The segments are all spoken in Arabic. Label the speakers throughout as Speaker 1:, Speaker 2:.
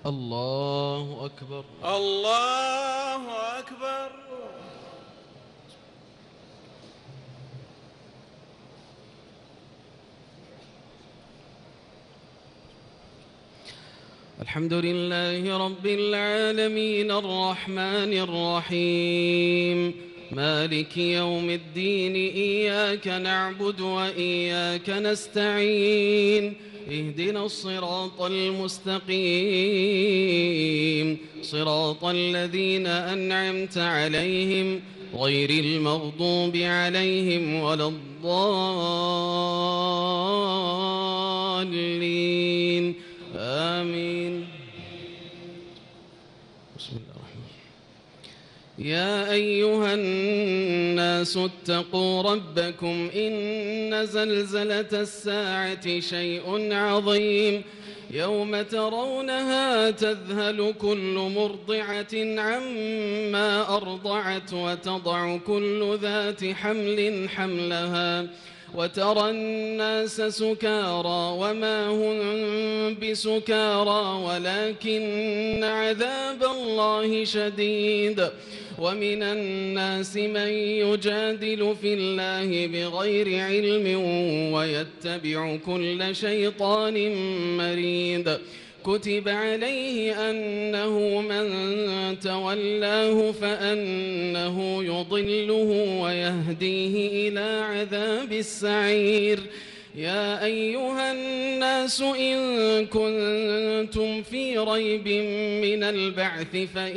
Speaker 1: الله أكبر.
Speaker 2: الله أكبر.
Speaker 1: الحمد لله رب العالمين الرحمن الرحيم مالك يوم الدين إياك نعبد وإياك نستعين اهدنا الصراط المستقيم صراط الذين أنعمت عليهم غير المغضوب عليهم ولا الضالين آمين. بسم الله الرحمن الرحيم. يا أيها الناس اتقوا ربكم إن زلزلة الساعة شيء عظيم يوم ترونها تذهل كل مرضعة عما أرضعت وتضع كل ذات حمل حملها وترى الناس سكارى وما هم بسكارى ولكن عذاب الله شديد ومن الناس من يجادل في الله بغير علم ويتبع كل شيطان مريد كتب عليه أنه من تولاه فأنه يضله ويهديه إلى عذاب السعير. يا أيها الناس إن كنتم في ريب من البعث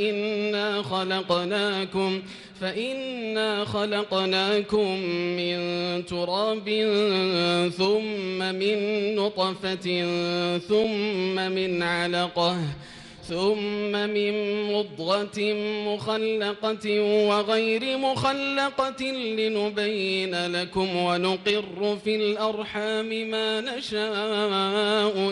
Speaker 1: فإنا خلقناكم من تراب ثم من نطفة ثم من علقة ثم من مضغة مخلقة وغير مخلقة لنبين لكم ونقر في الأرحام ما نشاء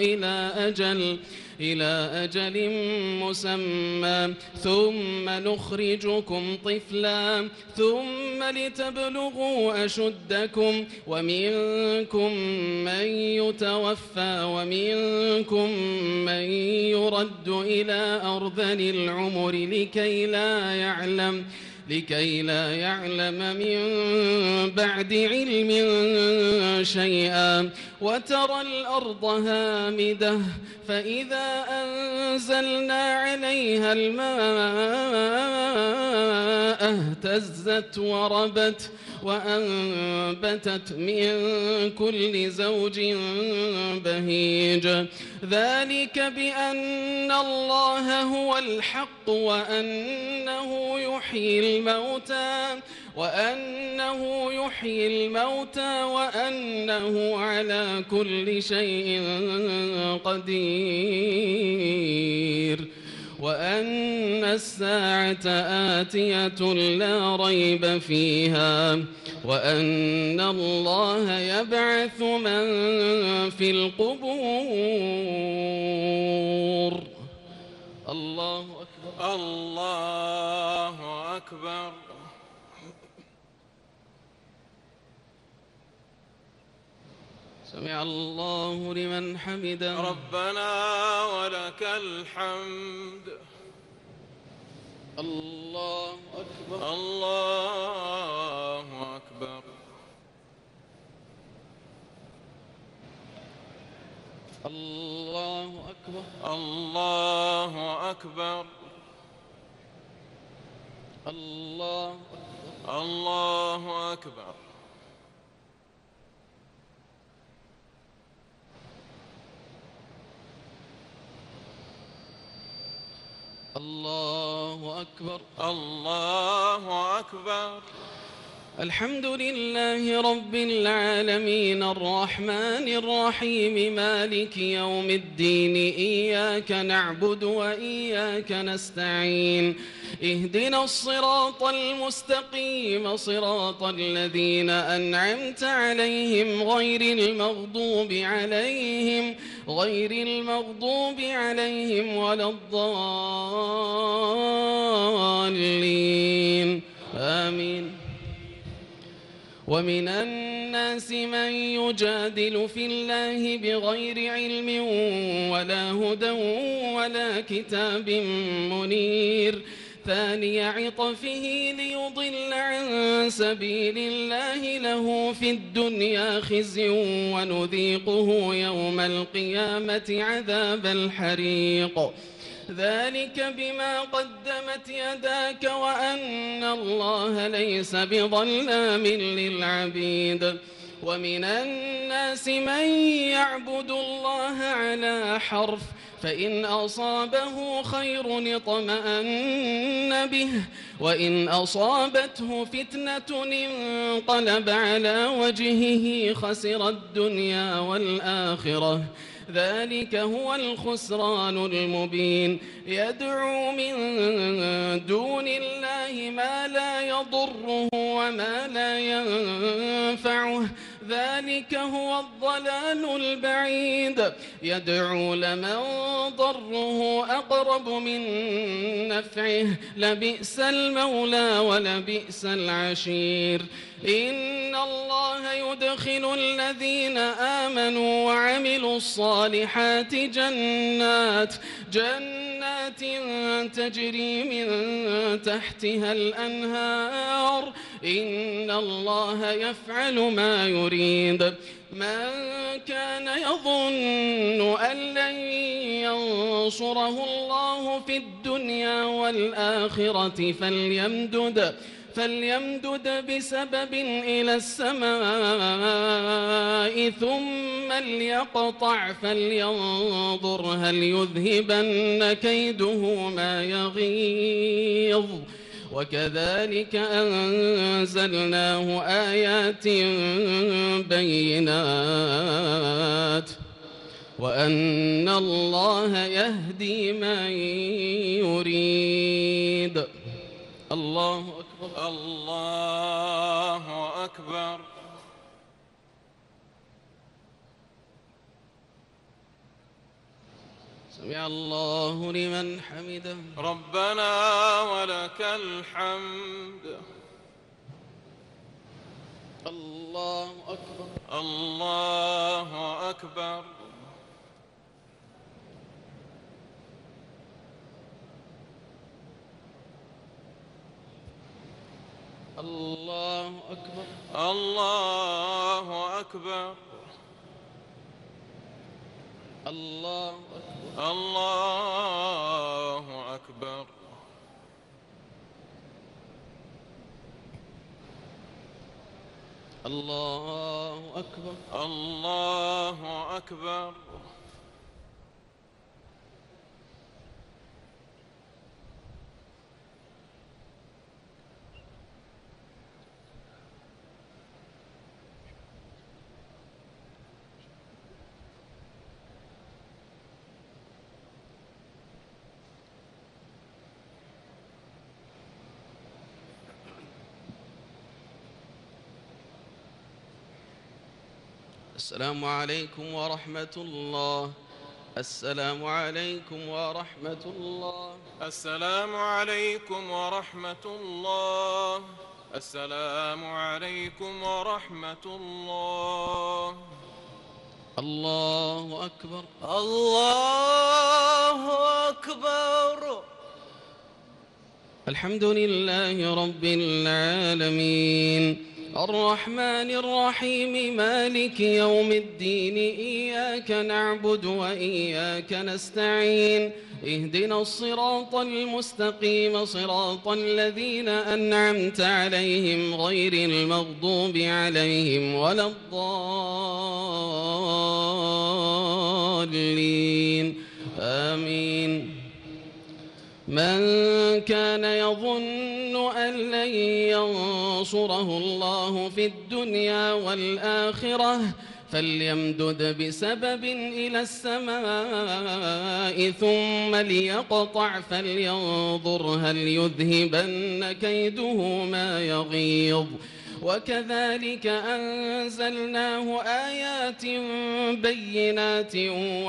Speaker 1: إلى أجل مسمى ثم نخرجكم طفلا ثم لتبلغوا أشدكم ومنكم من يتوفى ومنكم من يرد إلى أرذل العمر لكي لا يعلم من بعد علم شيئا وترى الأرض هامدة فإذا أنزلنا عليها الماء اهتزت وربت وأنبتت من كل زوج بهيج ذلك بأن الله هو الحق وأنه يحيي الموتى وأنه على كل شيء قدير وأن الساعة آتية لا ريب فيها وأن الله يبعث من في القبور. الله أكبر.
Speaker 2: الله أكبر.
Speaker 1: سمع الله لمن حمده.
Speaker 2: ربنا ولك الحمد.
Speaker 1: الله أكبر.
Speaker 2: الله أكبر.
Speaker 1: الله أكبر.
Speaker 2: الله أكبر.
Speaker 1: الله أكبر.
Speaker 2: الله أكبر.
Speaker 1: الله أكبر.
Speaker 2: الله أكبر.
Speaker 1: الحمد لله رب العالمين الرحمن الرحيم مالك يوم الدين إياك نعبد وإياك نستعين اهدنا الصراط المستقيم صراط الذين أنعمت عليهم غير المغضوب عليهم ولا الضالين آمين. ومن الناس الناس من يجادل في الله بغير علم ولا هدى ولا كتاب منير ثاني عطفه ليضل عن سبيل الله له في الدنيا خزي ونذيقه يوم القيامة عذاب الحريق ذلك بما قدمت يداك وأن الله ليس بظلام للعبيد ومن الناس من يعبد الله على حرف فإن أصابه خير اطمأن به وإن أصابته فتنة انقلب على وجهه خسر الدنيا والآخرة ذلك هو الخسران المبين يدعو من دون الله ما لا يضره وما لا ينفعه ذلك هو الضلال البعيد يدعو لمن ضره أقرب من نفعه لبئس المولى ولبئس العشير إن الله يدخل الذين آمنوا وعملوا الصالحات جنات تجري من تحتها الأنهار إن الله يفعل ما يريد من كان يظن أن لن ينصره الله في الدنيا والآخرة فليمدد بسبب إلى السماء ثم ليقطع فلينظر هل يذهبن كيده ما يغيظ وكذلك أنزلناه آيات بينات وأن الله يهدي من يريد الله أكبر
Speaker 2: الله أكبر
Speaker 1: سمع الله لمن حمده
Speaker 2: ربنا ولك الحمد
Speaker 1: الله أكبر
Speaker 2: الله أكبر
Speaker 1: الله أكبر
Speaker 2: الله أكبر
Speaker 1: الله أكبر
Speaker 2: الله أكبر
Speaker 1: الله أكبر
Speaker 2: الله أكبر
Speaker 1: السلام عليكم ورحمة الله السلام عليكم ورحمة الله
Speaker 2: السلام عليكم ورحمة الله السلام عليكم ورحمة الله
Speaker 1: الله أكبر
Speaker 2: الله أكبر
Speaker 1: الحمد لله رب العالمين الرحمن الرحيم مالك يوم الدين إياك نعبد وإياك نستعين اهدنا الصراط المستقيم صراط الذين أنعمت عليهم غير المغضوب عليهم ولا الضالين آمين من كان يظن أن لن ينصره الله في الدنيا والآخرة فليمدد بسبب إلى السماء ثم ليقطع فلينظر هل يذهبن كيده ما يغيظ وكذلك أنزلناه آيات بينات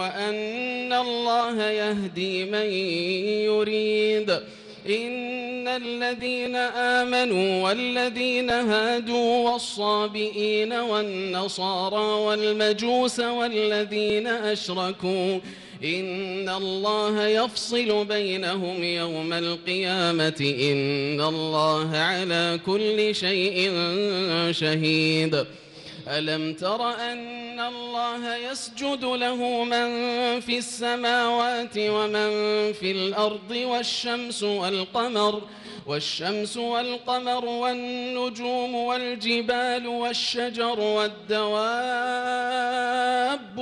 Speaker 1: وأن الله يهدي من يريد إن الذين آمنوا والذين هادوا والصابئين والنصارى والمجوس والذين أشركوا إن الله يفصل بينهم يوم القيامة إن الله على كل شيء شهيد ألم تر أن الله يسجد له من في السماوات ومن في الأرض والشمس والقمر والنجوم والجبال والشجر والدواب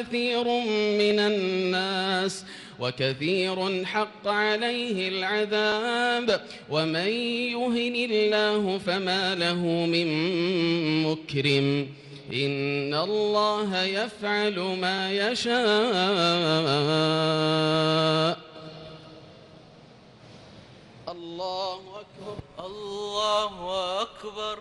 Speaker 1: وكثير حق عليه العذاب ومن يهن الله فما له من مكرم إن الله يفعل ما يشاء. الله أكبر
Speaker 2: الله أكبر.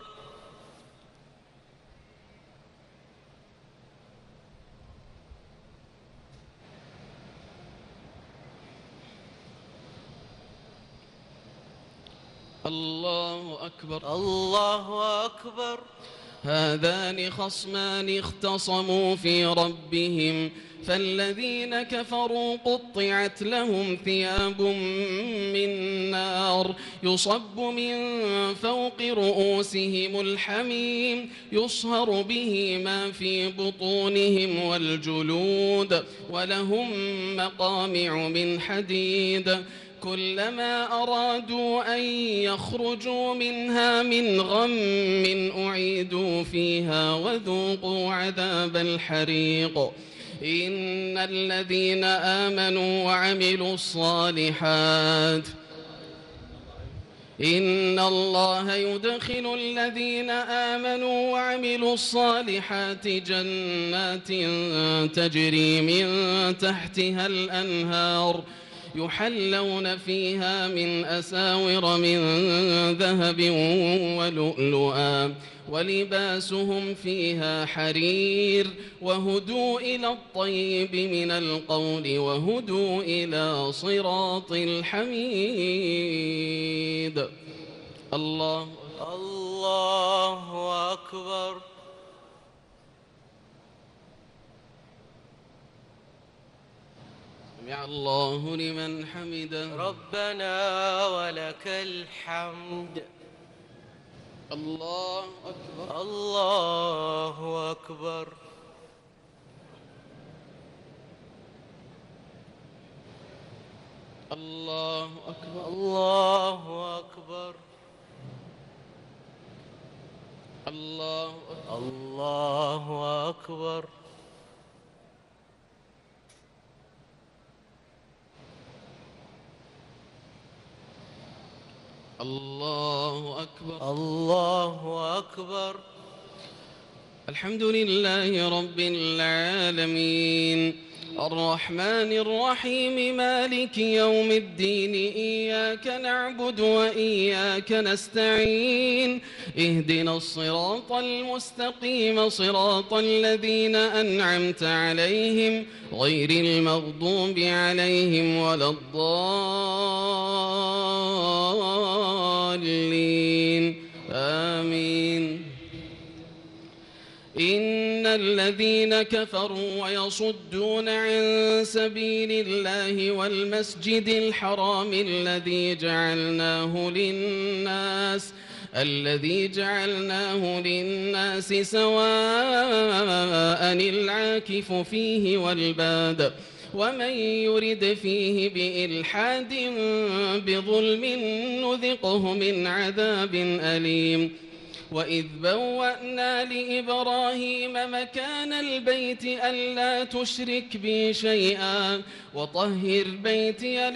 Speaker 1: الله أكبر
Speaker 2: الله أكبر.
Speaker 1: هذان خصمان اختصموا في ربهم فالذين كفروا قطعت لهم ثياب من نار يصب من فوق رؤوسهم الحميم يصهر به ما في بطونهم والجلود ولهم مقامع من حديد كلما أرادوا أن يخرجوا منها من غم أعيدوا فيها وذوقوا عذاب الحريق إن الذين آمنوا وعملوا الصالحات إن الله يدخل الذين آمنوا وعملوا الصالحات جنات تجري من تحتها الأنهار يحلون فيها من أساور من ذهب ولؤلؤا ولباسهم فيها حرير وهدوا إلى الطيب من القول وهدوا إلى صراط الحميد. الله
Speaker 2: أكبر.
Speaker 1: سمع الله لمن حمده
Speaker 2: ربنا ولك الحمد.
Speaker 1: الله أكبر.
Speaker 2: الله أكبر.
Speaker 1: الله أكبر.
Speaker 2: الله أكبر.
Speaker 1: الله أكبر.
Speaker 2: الله أكبر.
Speaker 1: الله أكبر.
Speaker 2: الله أكبر.
Speaker 1: الحمد لله رب العالمين الرحمن الرحيم مالك يوم الدين إياك نعبد وإياك نستعين اهدنا الصراط المستقيم صراط الذين أنعمت عليهم غير المغضوب عليهم ولا الضالين آمين. إن الذين كفروا ويصدون عن سبيل الله والمسجد الحرام الذي جعلناه للناس سواء العاكف فيه والباد ومن يرد فيه بإلحاد بظلم نذقه من عذاب أليم. وإذ بوأنا لإبراهيم مكان البيت ألا تشرك بي شيئا وطهر بيتي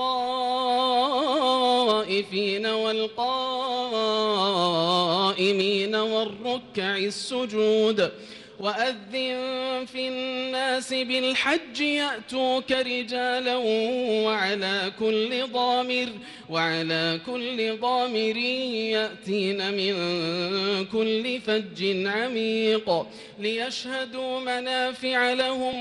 Speaker 1: للطائفين والقائمين والركع السجود وأذن في الناس بالحج يأتوك رجالا وعلى كل ضامر يأتين من كل فج عميق ليشهدوا منافع لهم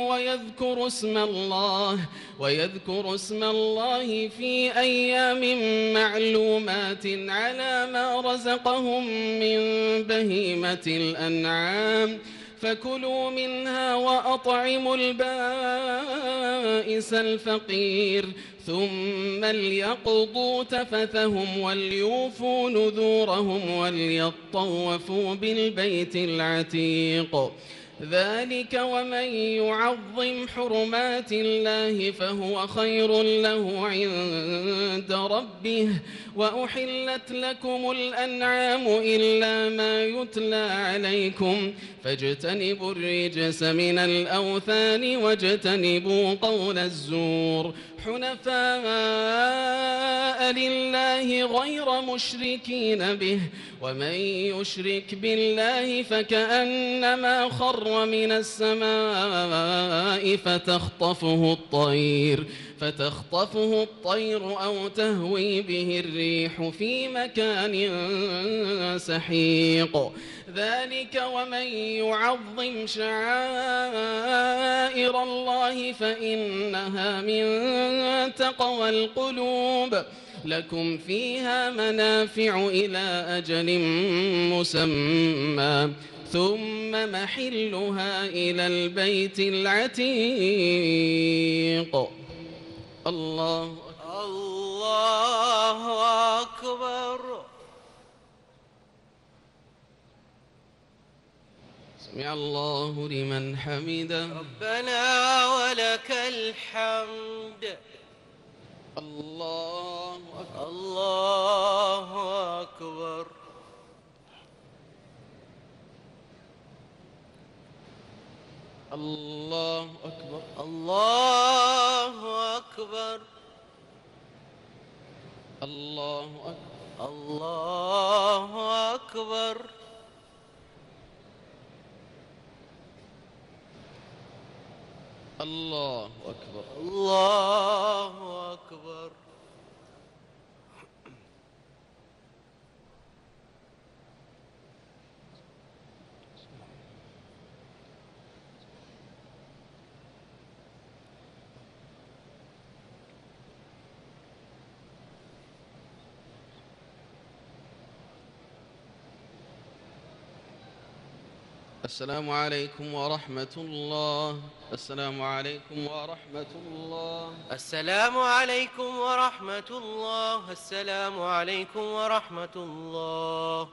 Speaker 1: ويذكروا اسم الله في أيام معلومات على ما رزقهم من بهيمة الأنعام فكلوا منها وأطعموا البائس الفقير ثم ليقضوا تفثهم وليوفوا نذورهم وليطوفوا بالبيت العتيق ذلك ومن يعظم حرمات الله فهو خير له عند ربه وأحلت لكم الأنعام إلا ما يتلى عليكم فاجتنبوا الرجس من الأوثان واجتنبوا قول الزور حنفاء لله غير مشركين به ومن يشرك بالله فكأنما خر من السماء فتخطفه الطير أو تهوي به الريح في مكان سحيق ذلك ومن يعظم شعائر الله فإنها من تقوى القلوب لكم فيها منافع إلى أجل مسمى ثم محلها إلى البيت العتيق الله
Speaker 2: أكبر
Speaker 1: سمع الله لمن حمده
Speaker 2: ربنا ولك الحمد
Speaker 1: الله أكبر
Speaker 2: الله أكبر
Speaker 1: الله أكبر
Speaker 2: الله أكبر
Speaker 1: الله أكبر
Speaker 2: الله أكبر
Speaker 1: الله أكبر
Speaker 2: الله أكبر
Speaker 1: السلام عليكم ورحمة الله السلام عليكم ورحمة الله
Speaker 2: السلام عليكم ورحمة الله السلام عليكم ورحمة الله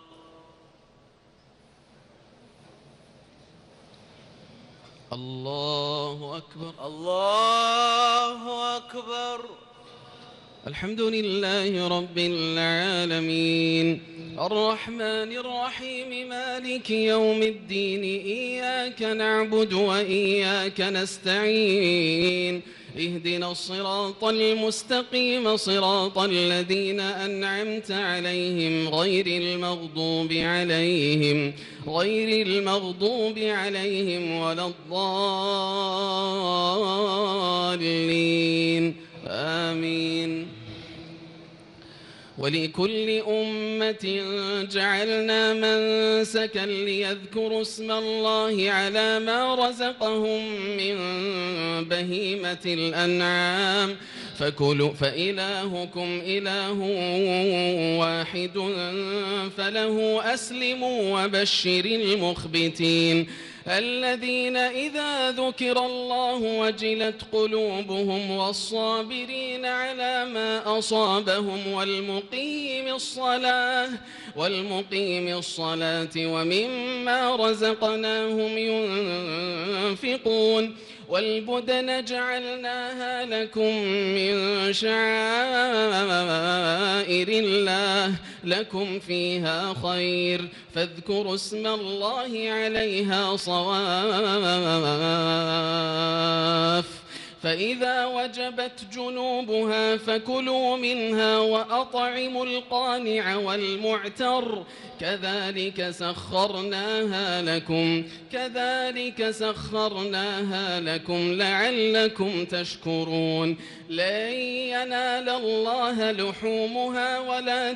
Speaker 1: الله أكبر
Speaker 2: الله أكبر
Speaker 1: الحمد لله رب العالمين الرحمن الرحيم مالك يوم الدين إياك نعبد وإياك نستعين اهدنا الصراط المستقيم صراط الذين أنعمت عليهم غير المغضوب عليهم ولا الضالين آمين ولكل أمة جعلنا منسكا ليذكروا اسم الله على ما رزقهم من بهيمة الأنعام فإلهكم إله واحد فله أسلموا وبشر المخبتين الذين إذا ذكر الله وجلت قلوبهم والصابرين على ما أصابهم والمقيم الصلاة ومما رزقناهم ينفقون والبدن جعلناها لكم من شعائر الله لكم فيها خير فاذكروا اسم الله عليها صواف فإذا وجبت جنوبها فكلوا منها وأطعموا القانع والمعتر كذلك سخرناها لكم لعلكم تشكرون لن ينال الله لحومها ولا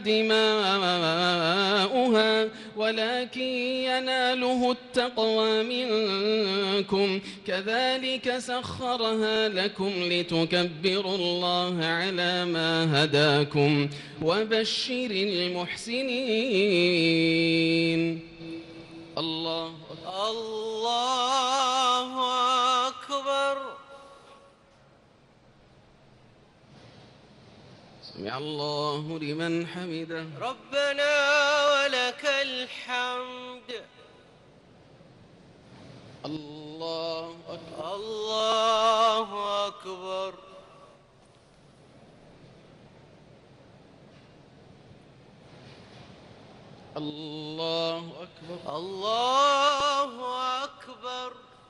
Speaker 1: دماؤها ولكن يناله التقوى منكم كذلك سخرها لكم لتكبروا الله على ما هداكم وبشر المحسنين. الله أكبر.
Speaker 2: الله أكبر.
Speaker 1: سمع الله لمن حمده.
Speaker 2: ربنا ولك الحمد.
Speaker 1: الله أكبر.
Speaker 2: الله أكبر.
Speaker 1: الله أكبر.
Speaker 2: الله أكبر.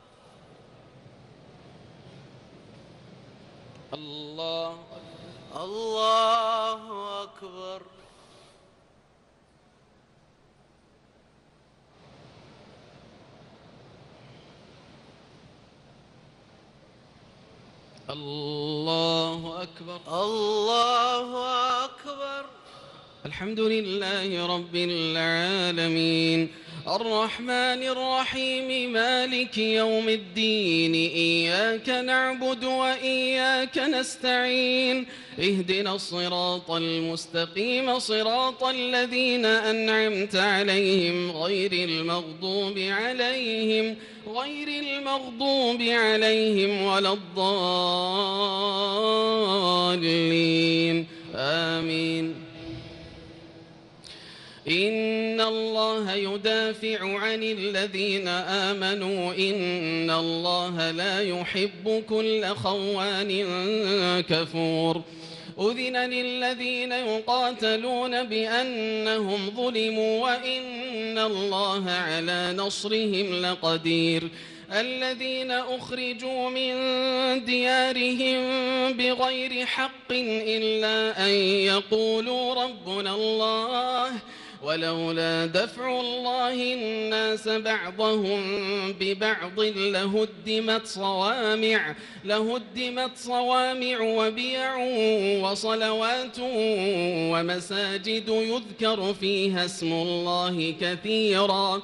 Speaker 1: الله أكبر.
Speaker 2: الله أكبر.
Speaker 1: الله أكبر.
Speaker 2: الله أكبر.
Speaker 1: الحمد لله رب العالمين الرحمن الرحيم مالك يوم الدين إياك نعبد وإياك نستعين اهدنا الصراط المستقيم صراط الذين أنعمت عليهم غير المغضوب عليهم ولا الضالين آمين. إن الله يدافع عن الذين آمنوا إن الله لا يحب كل خوان كفور أذن للذين يقاتلون بأنهم ظلموا وإن الله على نصرهم لقدير الذين أخرجوا من ديارهم بغير حق إلا أن يقولوا ربنا الله ولولا دفع الله الناس بعضهم ببعض لهدمت صوامع وبيع وصلوات ومساجد يذكر فيها اسم الله كثيرا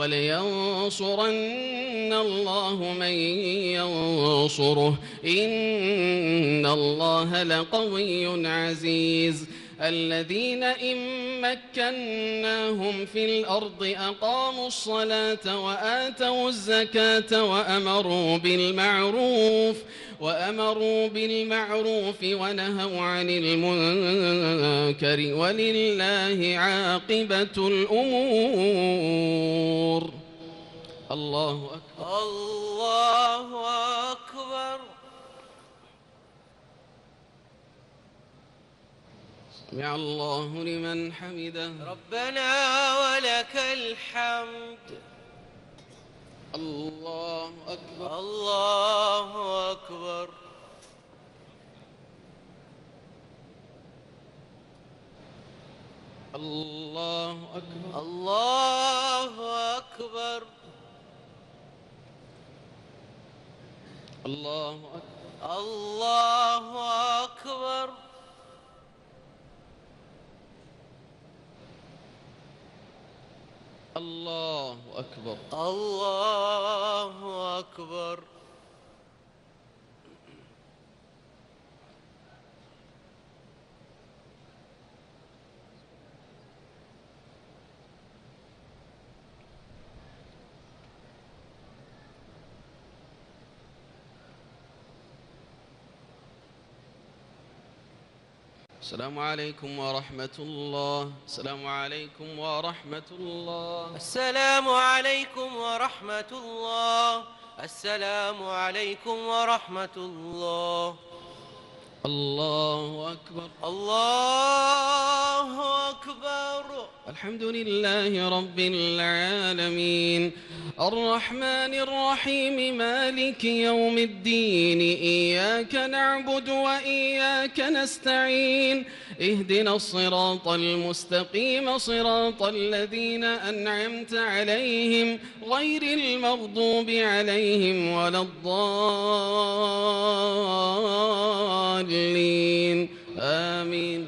Speaker 1: ولينصرن الله من ينصره إن الله لقوي عزيز الذين إن مكناهم في الأرض أقاموا الصلاة وآتوا الزكاة وأمروا بالمعروف ونهوا عن المنكر ولله عاقبة الأمور. الله أكبر.
Speaker 2: الله أكبر.
Speaker 1: سمع الله لمن حمده.
Speaker 2: ربنا ولك الحمد.
Speaker 1: الله أكبر.
Speaker 2: الله أكبر.
Speaker 1: الله أكبر.
Speaker 2: الله أكبر.
Speaker 1: الله أكبر.
Speaker 2: الله أكبر.
Speaker 1: الله أكبر.
Speaker 2: الله أكبر.
Speaker 1: السلام عليكم ورحمة الله. السلام عليكم ورحمة الله.
Speaker 2: السلام عليكم ورحمة الله. السلام عليكم ورحمة الله.
Speaker 1: الله أكبر.
Speaker 2: الله أكبر.
Speaker 1: الحمد لله رب العالمين الرحمن الرحيم مالك يوم الدين إياك نعبد وإياك نستعين اهدنا الصراط المستقيم صراط الذين أنعمت عليهم غير المغضوب عليهم ولا الضالين آمين.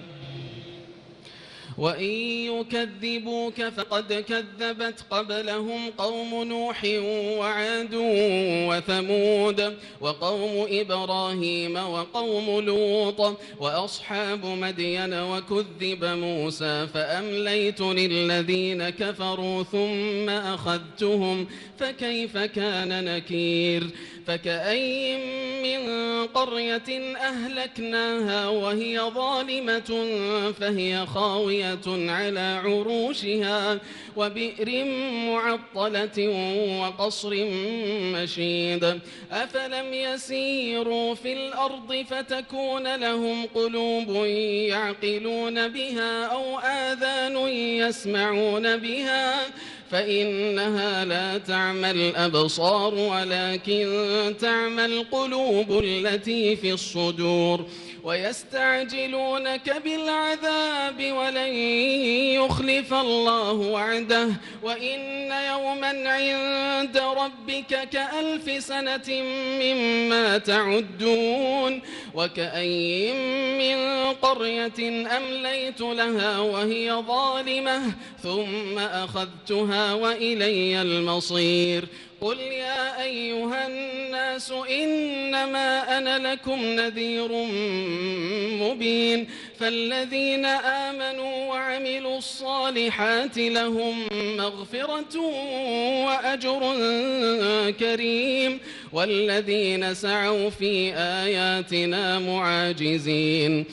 Speaker 1: وإن يكذبوك فقد كذبت قبلهم قوم نوح وعاد وثمود وقوم إبراهيم وقوم لوط وأصحاب مدين وكذب موسى فأمليت للذين كفروا ثم أخذتهم فكيف كان نكير. فكأين من قرية أهلكناها وهي ظالمة فهي خاوية على عروشها وبئر معطلة وقصر مشيد. أفلم يسيروا في الأرض فتكون لهم قلوب يعقلون بها أو آذان يسمعون بها فإنها لا تعمى الأبصار ولكن تعمى القلوب التي في الصدور. ويستعجلونك بالعذاب ولن يخلف الله وعده وإن يوما عند ربك كألف سنة مما تعدون. وكأين من قرية أمليت لها وهي ظالمة ثم أخذتها وإلي المصير. قل يا أيها الناس إنما أنا لكم نذير مبين. فالذين آمنوا وعملوا الصالحات لهم مغفرة وأجر كريم والذين سعوا في آياتنا معاجزين.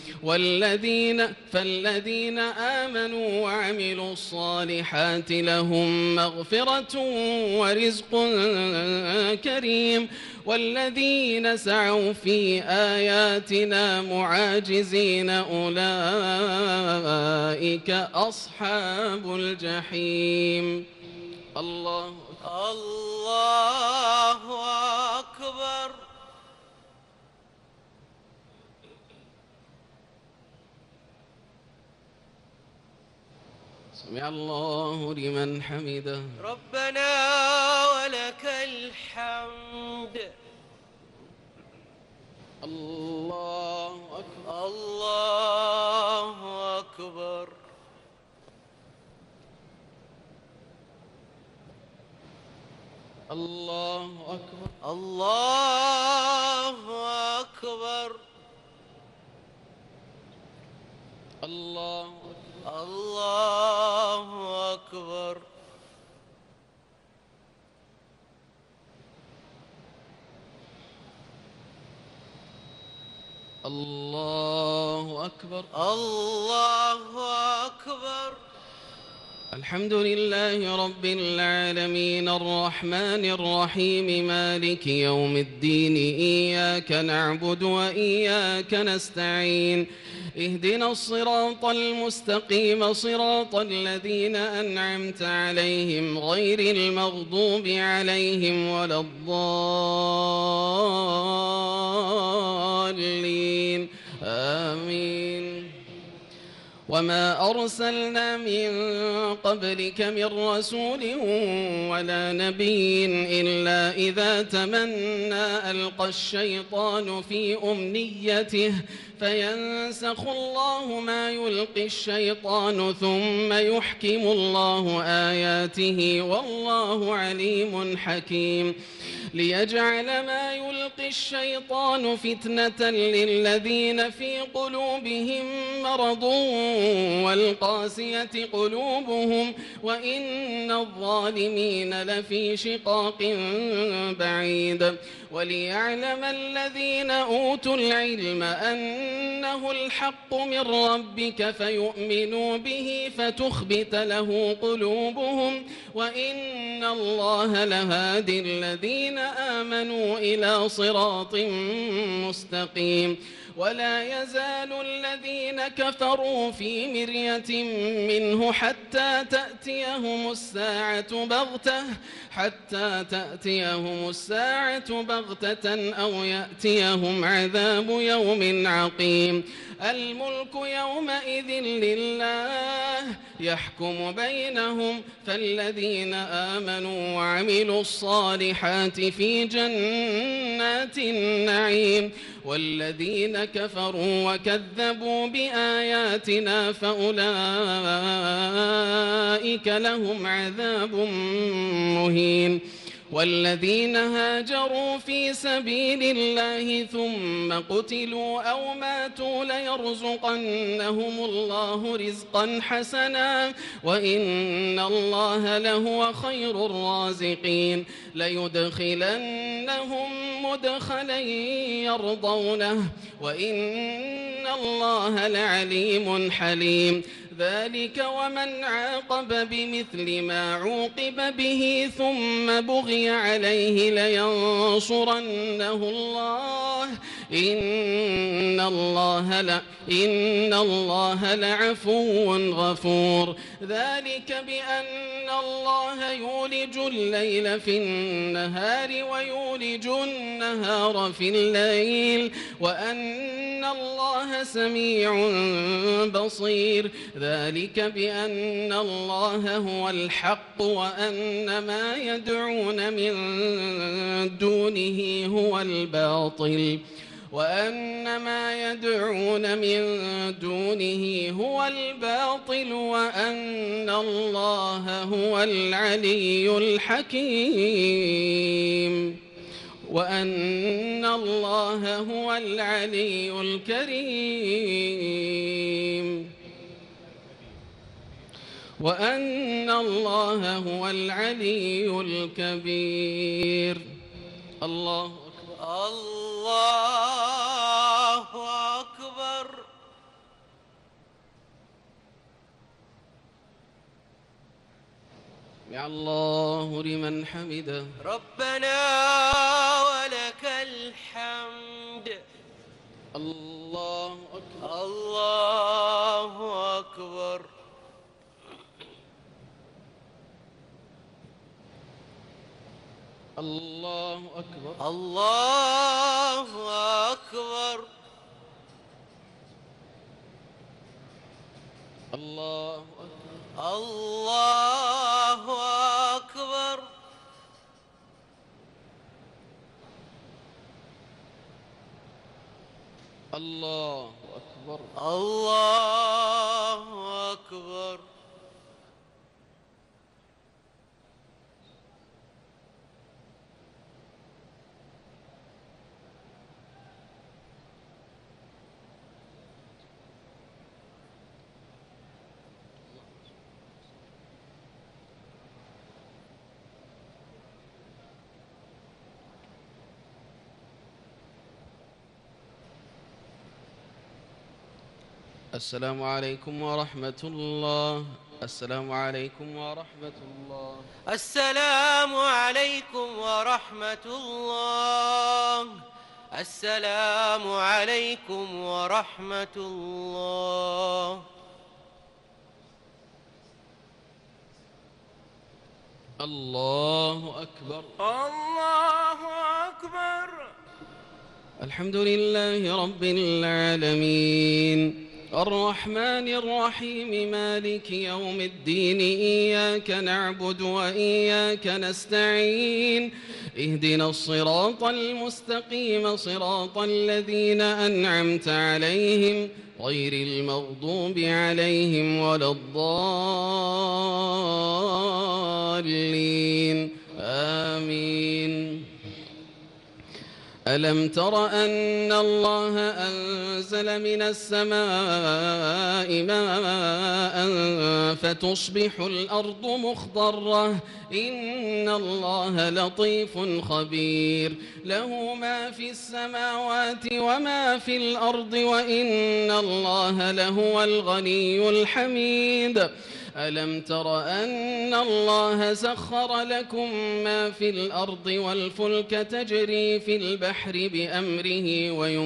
Speaker 1: فالذين آمنوا وعملوا الصالحات لهم مغفرة ورزق كريم والذين سعوا في آياتنا معاجزين أولئك أصحاب الجحيم. الله
Speaker 2: أكبر.
Speaker 1: سمع الله لمن حمده.
Speaker 2: ربنا ولك الحمد.
Speaker 1: الله أكبر.
Speaker 2: الله أكبر.
Speaker 1: الله أكبر.
Speaker 2: الله أكبر.
Speaker 1: الله
Speaker 2: أكبر.
Speaker 1: الله أكبر.
Speaker 2: الله أكبر.
Speaker 1: الحمد لله رب العالمين الرحمن الرحيم مالك يوم الدين إياك نعبد وإياك نستعين اهدنا الصراط المستقيم صراط الذين أنعمت عليهم غير المغضوب عليهم ولا الضالين آمين. وما أرسلنا من قبلك من رسول ولا نبي إلا إذا تمنى ألقى الشيطان في أمنيته فينسخ الله ما يلقي الشيطان ثم يحكم الله آياته والله عليم حكيم. ليجعل ما يلقي الشيطان فتنة للذين في قلوبهم مرض والقاسية قلوبهم وإن الظالمين لفي شقاق بعيد. وليعلم الذين أوتوا العلم أنه الحق من ربك فيؤمنوا به فتخبت له قلوبهم وإن الله لهادي الذين آمنوا إلى صراط مستقيم. ولا يزال الذين كفروا في مرية منه حتى تأتيهم الساعة بغتة أو يأتيهم عذاب يوم عقيم. الملك يومئذ لله يحكم بينهم، فالذين آمنوا وعملوا الصالحات في جنات النعيم، والذين كفروا وكذبوا بآياتنا فأولئك لهم عذاب مهين. والذين هاجروا في سبيل الله ثم قتلوا أو ماتوا ليرزقنهم الله رزقا حسنا وإن الله لهو خير الرازقين. ليدخلنهم مدخلا يرضونه وإن الله لعليم حليم. ذلك ومن عاقب بمثل ما عوقب به ثم بغي عليه لينصرنه الله إن الله لعفو غفور. ذلك بأن الله يولج الليل في النهار ويولج النهار في الليل وأن الله سميع بصير. ذلك بأن الله هو الحق وأن ما يدعون من دونه هو الباطل وأن الله هو العلي الحكيم وأن الله هو العلي الكريم وأن الله هو العلي الكبير. الله أكبر.
Speaker 2: الله أكبر.
Speaker 1: يا الله لمن حمده.
Speaker 2: ربنا ولك الحمد.
Speaker 1: الله أكبر.
Speaker 2: الله أكبر.
Speaker 1: الله أكبر.
Speaker 2: الله أكبر.
Speaker 1: الله أكبر.
Speaker 2: الله أكبر.
Speaker 1: الله أكبر.
Speaker 2: الله أكبر.
Speaker 1: السلام عليكم ورحمة الله. السلام عليكم ورحمة الله.
Speaker 2: السلام عليكم ورحمة الله. السلام عليكم ورحمة الله.
Speaker 1: الله أكبر.
Speaker 2: الله أكبر.
Speaker 1: الحمد لله رب العالمين الرحمن الرحيم مالك يوم الدين إياك نعبد وإياك نستعين اهدنا الصراط المستقيم صراط الذين أنعمت عليهم غير المغضوب عليهم ولا الضالين آمين. ألم تر أن الله أنزل من السماء ماء فتصبح الأرض مخضرة إن الله لطيف خبير له ما في السماوات وما في الأرض وإن الله لهو الغني الحميد ألم تر أن الله سخر لكم ما في الأرض والفلك تجري في البحر بأمره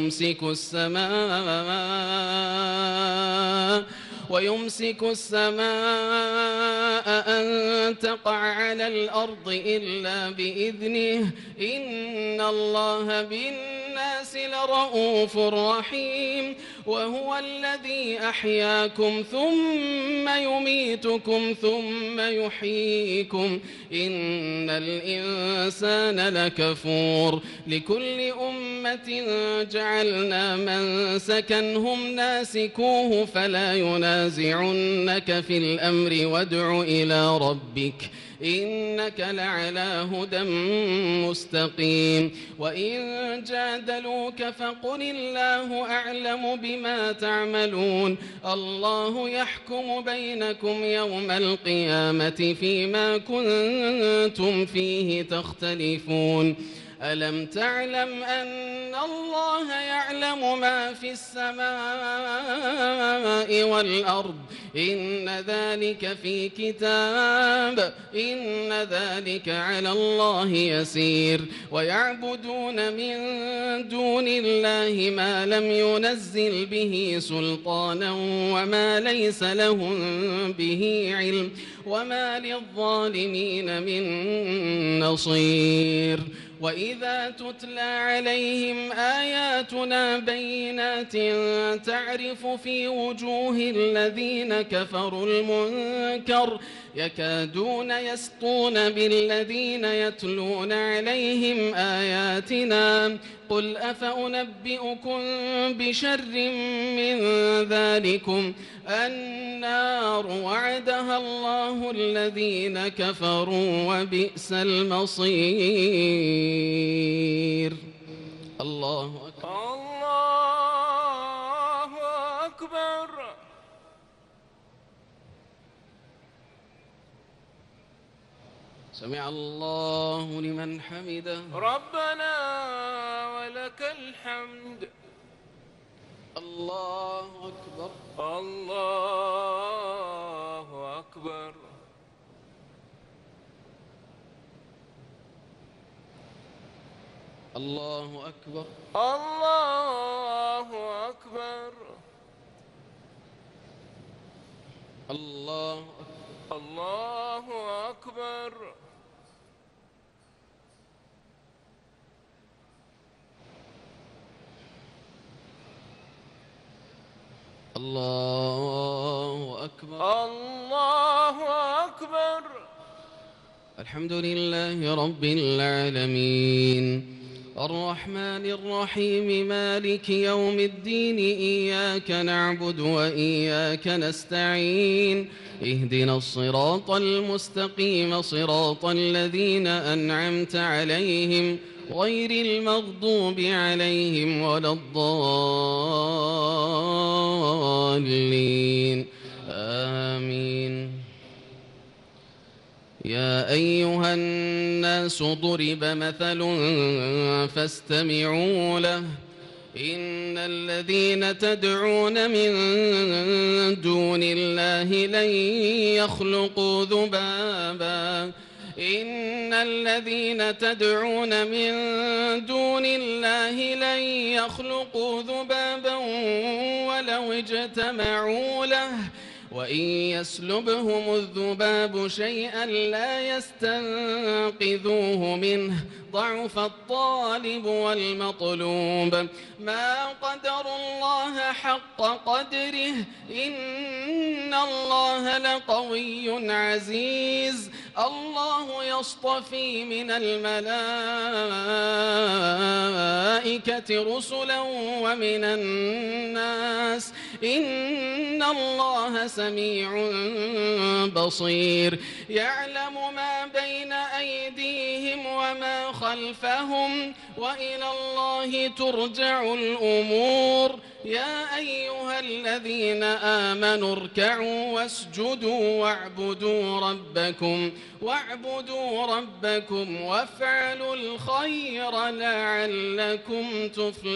Speaker 1: ويمسك السماء أن تقع على الأرض إلا بإذنه إن الله بالناس لرؤوف رحيم وهو الذي أحياكم ثم يميتكم ثم يحييكم إن الإنسان لكفور لكل أمة جعلنا منسكا هم ناسكوه فلا ينازعنك في الأمر وادع إلى ربك إنك لعلى هدى مستقيم وإن جادلوك فقل الله أعلم بما تعملون الله يحكم بينكم يوم القيامة فيما كنتم فيه تختلفون ألم تعلم أن الله يعلم ما في السماء والأرض إن ذلك في كتاب إن ذلك على الله يسير ويعبدون من دون الله ما لم ينزل به سلطانا وما ليس لهم به علم وما للظالمين من نصير وإذا تتلى عليهم آياتنا بينات تعرف في وجوه الذين كفروا المنكر يكادون يسطون بالذين يتلون عليهم آياتنا قل أفأنبئكم بشر من ذلكم النار وعدها الله الذين كفروا وبئس المصير الله أكبر
Speaker 2: الله أكبر
Speaker 1: سمع الله لمن حمده
Speaker 2: ربنا ولك الحمد
Speaker 1: الله أكبر
Speaker 2: الله أكبر
Speaker 1: الله أكبر
Speaker 2: الله أكبر
Speaker 1: الله أكبر
Speaker 2: الله أكبر
Speaker 1: الله أكبر
Speaker 2: الله أكبر
Speaker 1: الحمد لله رب العالمين الرحمن الرحيم مالك يوم الدين إياك نعبد وإياك نستعين اهدنا الصراط المستقيم صراط الذين أنعمت عليهم غير المغضوب عليهم ولا الضالين آمين يا أيها الناس ضرب مثل فاستمعوا له إن الذين تدعون من دون الله لن يخلقوا ذبابا إن الذين تدعون من دون الله لن يخلقوا ذبابا ولو اجتمعوا له وإن يسلبهم الذباب شيئا لا يستنقذوه منه ضعف الطالب والمطلوب ما قدر الله حق قدره إن الله لقوي عزيز الله يصطفي من الملائكة رسلا ومن الناس إن الله سميع بصير يعلم ما بين أيديهم وما خلفهم وإلى الله ترجع الأمور يا أيها الذين آمنوا اركعوا واسجدوا واعبدوا ربكم وافعلوا الخير لعلكم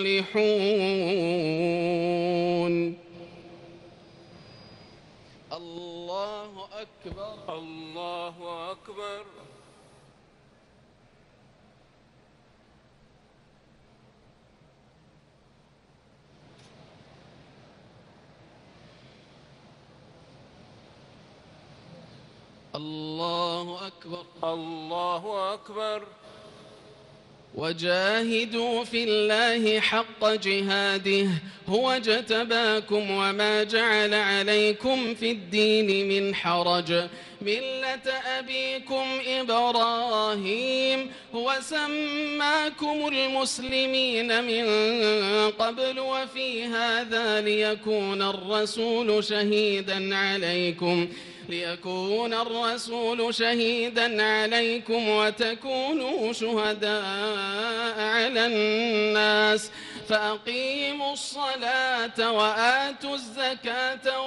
Speaker 1: تفلحون. الله أكبر.
Speaker 2: الله أكبر.
Speaker 1: الله أكبر.
Speaker 2: الله أكبر.
Speaker 1: وجاهدوا في الله حق جهاده هو اجتباكم وما جعل عليكم في الدين من حرج ملة أبيكم إبراهيم هو سماكم المسلمين من قبل وفي هذا ليكون الرسول شهيدا عليكم وتكونوا شهداء على الناس فأقيموا الصلاة وآتوا الزكاة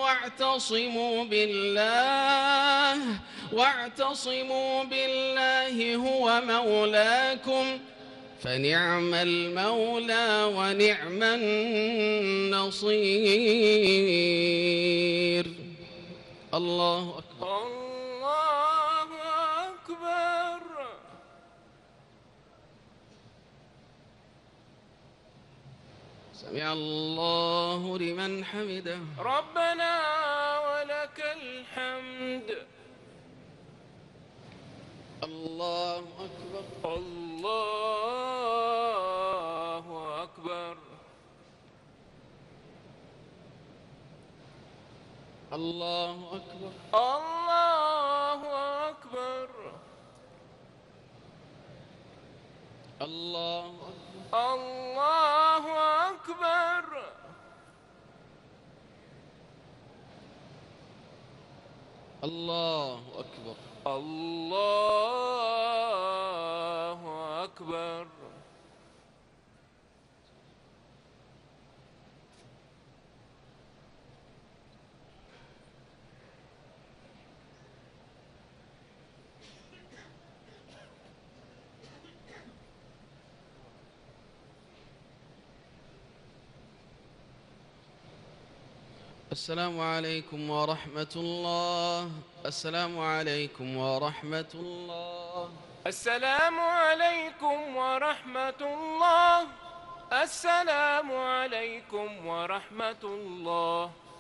Speaker 1: واعتصموا بالله هو مولاكم فنعم المولى ونعم النصير. الله أكبر.
Speaker 2: الله أكبر.
Speaker 1: سمع الله لمن حمده.
Speaker 2: ربنا ولك الحمد.
Speaker 1: الله أكبر.
Speaker 2: الله أكبر.
Speaker 1: الله أكبر.
Speaker 2: الله أكبر.
Speaker 1: الله أكبر.
Speaker 2: الله أكبر.
Speaker 1: الله أكبر.
Speaker 2: الله أكبر.
Speaker 1: السلام عليكم ورحمة الله. السلام عليكم ورحمة الله.
Speaker 2: السلام عليكم ورحمة الله. السلام عليكم ورحمة الله.